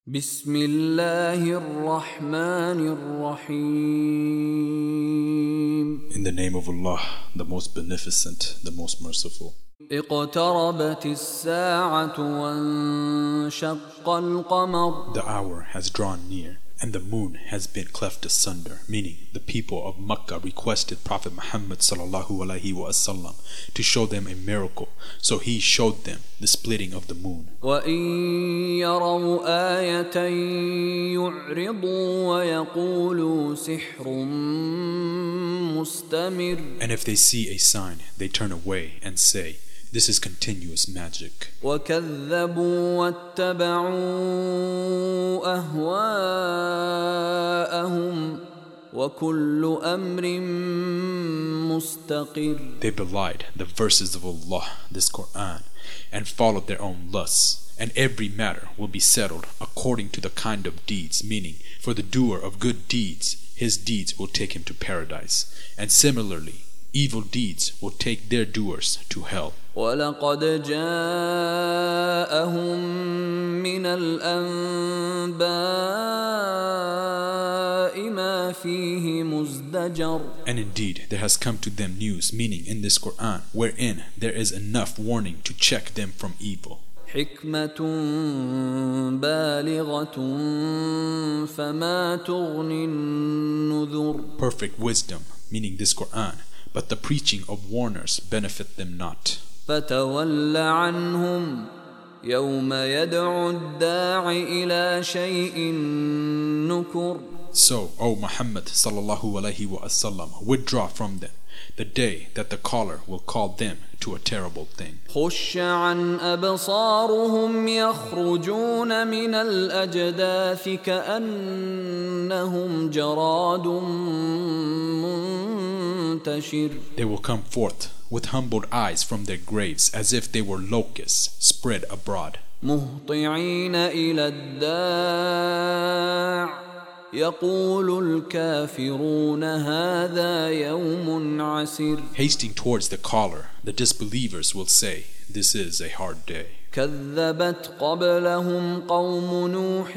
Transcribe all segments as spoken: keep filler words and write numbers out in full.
بسم الله الرحمن الرحيم. In the name of Allah, the most beneficent, the most merciful. اقتربت الساعة وانشق القمر. The hour has drawn near, and the moon has been cleft asunder, meaning the people of Makkah requested Prophet Muhammad sallallahu alaihi wasallam to show them a miracle, so he showed them the splitting of the moon. وإن يروا آية يعرضوا ويقولوا سحر مستمر. And if they see a sign, they turn away and say, "This is continuous magic." وكذبوا واتبعوا أهواءهم وكل أمر مستقر. They belied the verses of Allah, this Quran, and followed their own lusts. And every matter will be settled according to the kind of deeds, meaning for the doer of good deeds, his deeds will take him to paradise. And similarly, evil deeds will take their doers to hell. وَلَقَدْ جَاءَهُم مِّنَ الْأَنبَاءِ مَا فِيهِ مُزْدَجَرٌ. And indeed, there has come to them news, meaning in this Quran, wherein there is enough warning to check them from evil. حكمة بالغة فما تغني النذر. Perfect wisdom, meaning this Quran, but the preaching of warners benefit them not. فتول عنهم يوم يدعو الداع إلى شيء نكر. So, O Muhammad sallallahu alaihi wasallam, withdraw from them the day that the caller will call them to a terrible thing. خش عن أبصارهم يخرجون من الأجداث كأنهم جراد منتشر. They will come forth with humbled eyes from their graves as if they were locusts spread abroad. مهطعين إلى الداع يقول الكافرون هذا يوم عسير. Hasting towards the caller, the disbelievers will say, "This is a hard day." كذبت قبلهم قوم نوح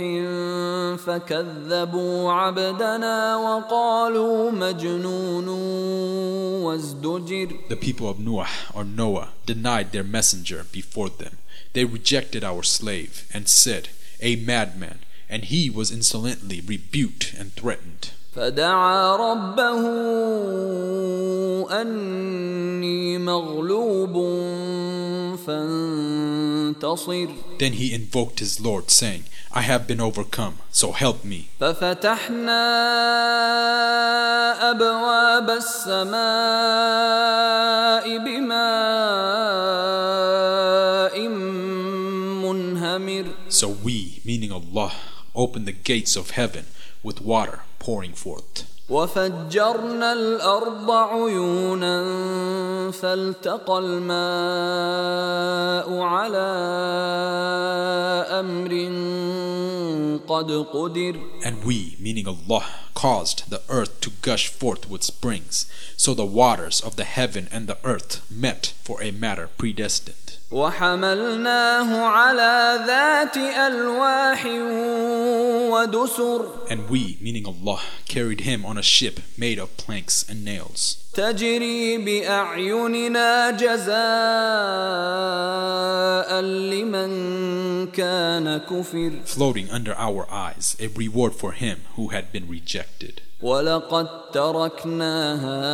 فكذبوا عبدنا وقالوا مجنون وازدجر. The people of Noah or Noah denied their messenger before them. They rejected our slave and said, "A madman," and he was insolently rebuked and threatened. فدعا ربه أني مغلوب فانتصر. Then he invoked his Lord, saying, "I have been overcome, so help me." ففتحنا أبواب السماء بماء منهمر. So we, meaning Allah, opened the gates of heaven with water pouring forth. وفجرنا الأرض عيونا فالتقى الماء على أمر قد قدر. And we, meaning Allah, caused the earth to gush forth with springs, so the waters of the heaven and the earth met for a matter predestined. وحملناه على ذات ألواح ودسر. And we, meaning Allah, carried him on a ship made of planks and nails. تجري بأعيننا جزاء لمن كان كفر. Floating under our eyes, a reward for him who had been rejected. ولقد تركناها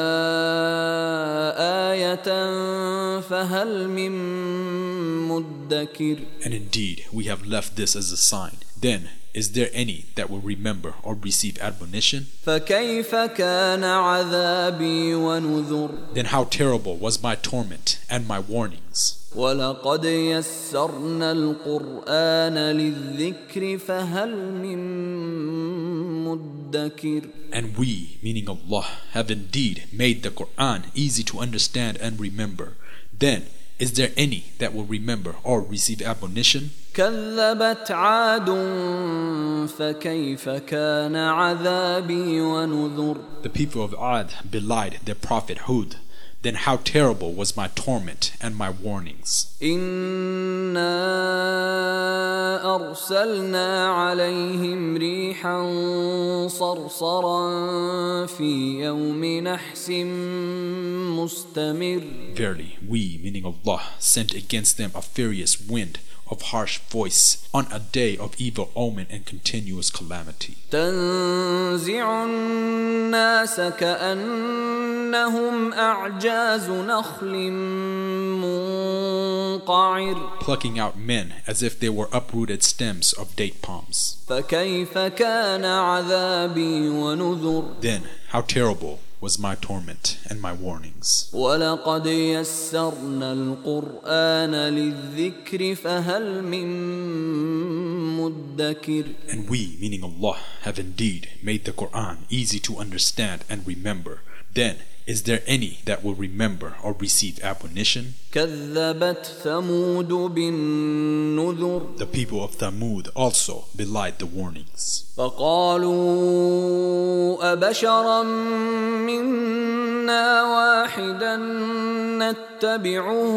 آية فهل من مدكر. And indeed, we have left this as a sign. Then, is there any that will remember or receive admonition? فكيف كان عذابي ونذر. Then how terrible was my torment and my warnings. ولقد يسرنا القرآن للذكر فهل من مدكر. And we, meaning Allah, have indeed made the Quran easy to understand and remember. Then, is there any that will remember or receive admonition? كذبت عاد فكيف كان عذابي ونذر. The people of Ad belied their prophet Hud. Then how terrible was my torment and my warnings. إنا أرسلنا عليهم ريحا صرصرا في يوم نحس مستمر. Verily, we, meaning Allah, sent against them a furious wind of harsh voice on a day of evil omen and continuous calamity. تنزع الناس كأنهم أعجاز نخل منقعر. Plucking out men as if they were uprooted stems of date palms. فكيف كان عذابي ونذر. Then how terrible was my torment and my warnings. وَلَقَدْ يَسَّرْنَا الْقُرْآنَ لِلذِّكْرِ فَهَلْ مِن مُدَّكِرٍ. And we, meaning Allah, have indeed made the Quran easy to understand and remember. Then, is there any that will remember or receive admonition? كَذَّبَتْ ثَمُودُ بِالنُّذُرِ. The people of Thamud also belied the warnings. فَقَالُوا أَبَشَرًا مِنَّا وَاحِدًا نَتَّبِعُهُ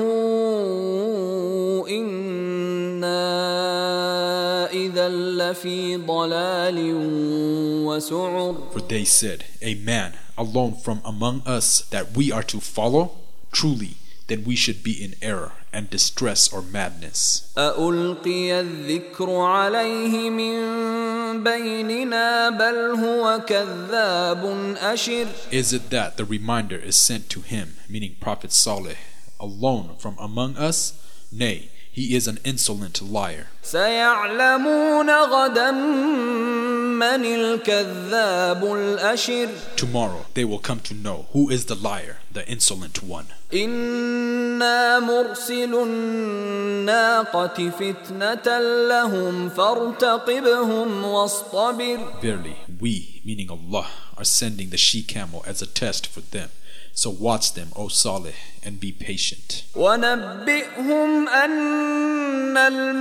إِنَّا إِذًا لَفِي ضَلَالٍ وَسُعُرٍ. For they said, a man alone from among us that we are to follow? Truly, then we should be in error and distress or madness. أَأُلْقِيَ الذِّكْرُ عَلَيْهِ مِنْ بَيْنِنَا بَلْ هُوَ كَذَّابٌ أَشِرٌ. Is it that the reminder is sent to him, meaning Prophet Saleh, alone from among us? Nay, he is an insolent liar. سَيَعْلَمُونَ غَدًا مَنِ الْكَذَّابُ الْأَشِرُ. Tomorrow they will come to know who is the liar, the insolent one. إِنَّا مُرْسِلُ النَّاقَةِ فِتْنَةً لَهُمْ فَارْتَقِبْهُمْ وَاصْطَبِرْ. Verily, we, meaning Allah, are sending the she-camel as a test for them. So watch them, O Saleh, and be patient. وَنَبِّئْهُمْ أَنَّ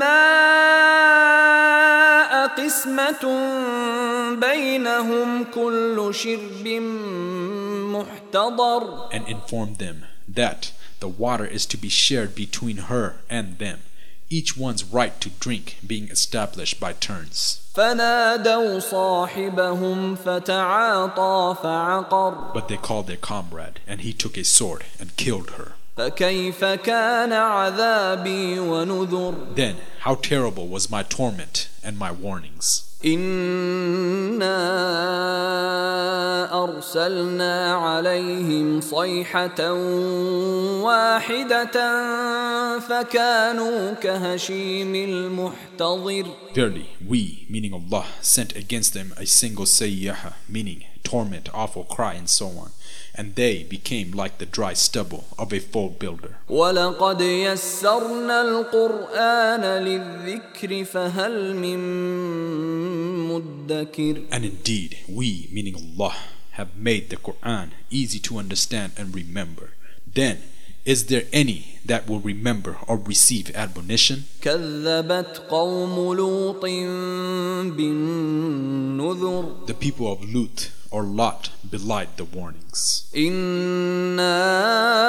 الْمَاءَ قِسْمَةٌ بَيْنَهُمْ كُلُّ شِرْبٍ مُحْتَضَرٍ. And inform them that the water is to be shared between her and them, each one's right to drink being established by turns. فَنَادَوْا صَاحِبَهُمْ فَتَعَاطَى فَعَقَرَ. But they called their comrade, and he took a sword and killed her. فَكَيْفَ كَانَ عَذَابِي وَنُذُرِ. Then how terrible was my torment and my warnings. إِنَّا أَرْسَلْنَا عَلَيْهِمْ صَيْحَةً وَاحِدَةً فَكَانُوا كَهَشِيمِ الْمُحْتَظِرِ. Verily, we, meaning Allah, sent against them a single sayyaha, meaning torment, awful cry, and so on. And they became like the dry stubble of a fold builder. وَلَقَدْ يَسَّرْنَا الْقُرْآنَ لِلذِّكْرِ فَهَلْ مِن مُدَّكِرٍ. And indeed, we, meaning Allah, have made the Quran easy to understand and remember. Then, is there any that will remember or receive admonition? كَذَّبَتْ قَوْمُ لُوطٍ بِالنُّذُرِ. The people of Lut or Lot belied the warnings. إِنَّا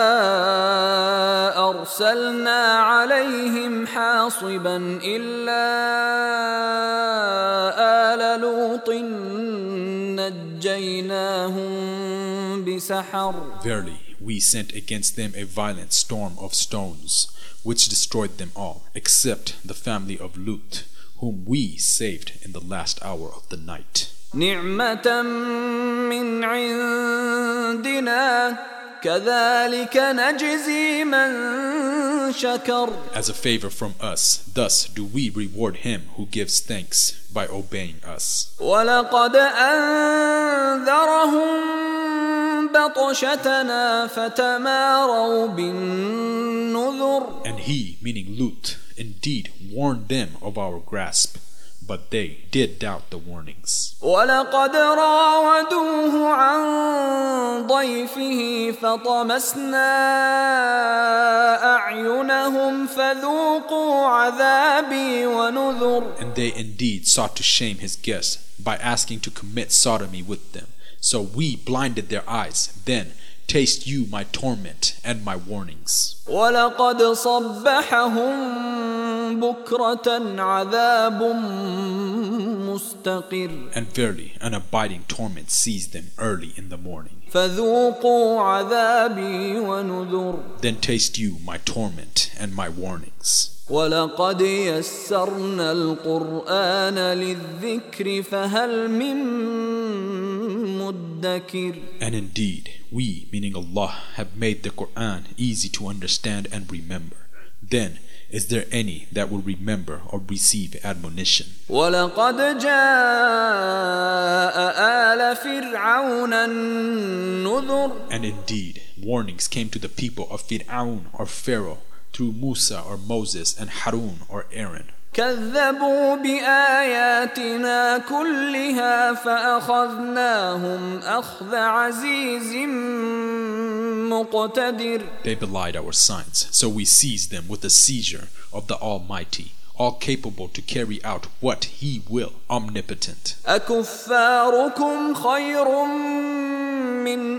أَرْسَلْنَا عَلَيْهِمْ حَاصِبًا إِلَّا آلَ لُوطٍ نَجَّيْنَاهُمْ بِسَحَرٍ. Verily, we sent against them a violent storm of stones, which destroyed them all, except the family of Lut, whom we saved in the last hour of the night. نِعْمَةً مِّنْ عِندِنَا كَذَلِكَ نَجْزِي مَنْ شَكَرَ. As a favor from us, thus do we reward him who gives thanks by obeying us. وَلَقَدْ أَنذَرَهُمْ بَطْشَتَنَا فَتَمَارَوْا بِالنُّذُرِ. And he, meaning Lut, indeed warned them of our grasp, but they did doubt the warnings. وَلَقَدْ رَاوَدُوهُ عَنْ ضَيْفِهِ فَطَمَسْنَا أَعْيُنَهُمْ فَذُوقُوا عَذَابِي وَنُذُرِ. And they indeed sought to shame his guests by asking to commit sodomy with them. So we blinded their eyes. Then taste you my torment and my warnings. ولقد صبحهم بكرة عذاب مستقر. And verily, an abiding torment seized them early in the morning. فذوقوا عذابي ونذر. Then taste you my torment and my warnings. ولقد يسرنا القرآن للذكر فهل من مدكر. And indeed, we, meaning Allah, have made the Quran easy to understand and remember. Then, is there any that will remember or receive admonition? وَلَقَدْ جَاءَ آلَ فِرْعَوْنَ النُّذُرُ. And indeed, warnings came to the people of Fir'aun or Pharaoh through Musa or Moses and Harun or Aaron. كذبوا بآياتنا كلها فأخذناهم أخذ عزيز مقتدر. They belied our signs, so we seized them with the seizure of the Almighty, all capable to carry out what He will, omnipotent. أكفاركم خير من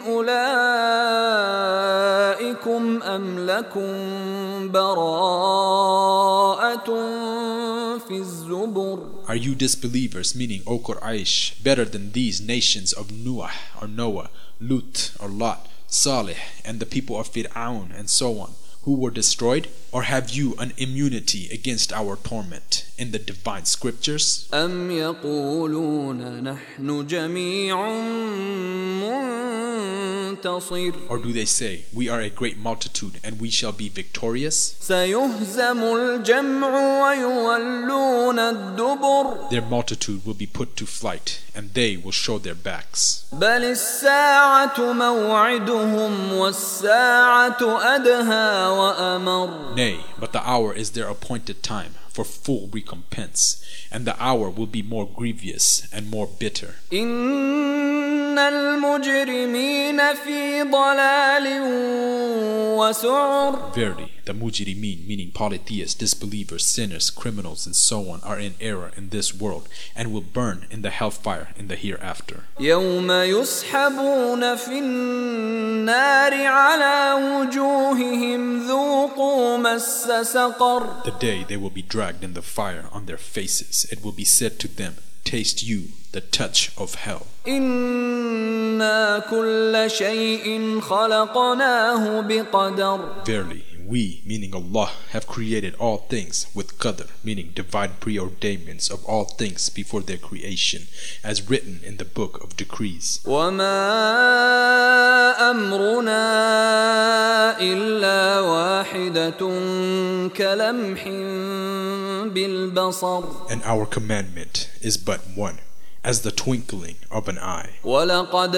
أولئكم أم لكم براءة في الزبر. Are you disbelievers, meaning O Quraysh, better than these nations of Nuh or Noah, Lut or Lot, Salih, and the people of Fir'aun and so on, who were destroyed? Or have you an immunity against our torment in the divine scriptures? أم يقولون نحن جميع منتصر. Or do they say, we are a great multitude and we shall be victorious? سيهزم الجمع ويولون الدبر. Their multitude will be put to flight and they will show their backs. بل الساعة موعدهم والساعة أدهى وأمر. Nay, but the hour is their appointed time for full recompense, and the hour will be more grievous and more bitter. إن المجرمين في ضلال وسعر. Verily, the mujrimin, meaning polytheists, disbelievers, sinners, criminals, and so on, are in error in this world and will burn in the hellfire in the hereafter. يوم يسحبون في النار على وجوههم ذوقوا مس سقر. The day they will be dragged in the fire on their faces, it will be said to them, taste you the touch of hell. إنا كل شيء خلقناه بقدر. Verily, we, meaning Allah, have created all things with qadr, meaning divine preordainments of all things before their creation, as written in the book of decrees. وما أمرنا إلا واحدة كلمح بالبصر. And our commandment is but one, as the twinkling of an eye. وَلَقَدْ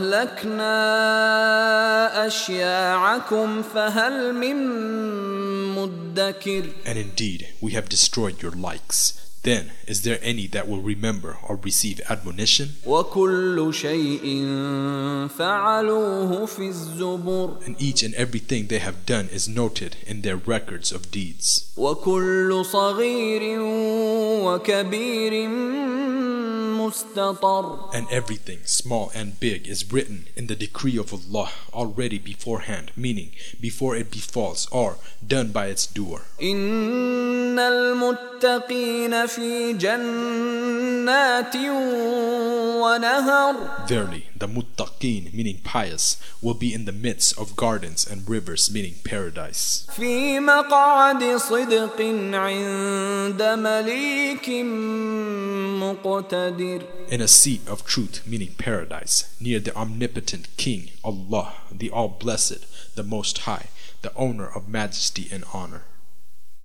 أَهْلَكْنَا أَشْيَاعَكُمْ فَهَلْ مِن مُدَّكِرٍ. And indeed, we have destroyed your likes. Then, is there any that will remember or receive admonition? وَكُلُّ شَيْءٍ فَعَلُوهُ فِي الزُّبُرِ. And each and everything they have done is noted in their records of deeds. وَكُلُّ صَغِيرٍ وَكَبِيرٍ مُسْتَطَرٍ. And everything, small and big, is written in the decree of Allah already beforehand, meaning before it befalls or done by its doer. إِنَّ الْمُتَّقِينَ في جنات ونهر. Verily, the muttaqeen, meaning pious, will be in the midst of gardens and rivers, meaning paradise. في مقعد صدق عند مليك مقتدر. In a seat of truth, meaning paradise, near the omnipotent King, Allah, the All-Blessed, the Most High, the owner of majesty and honor.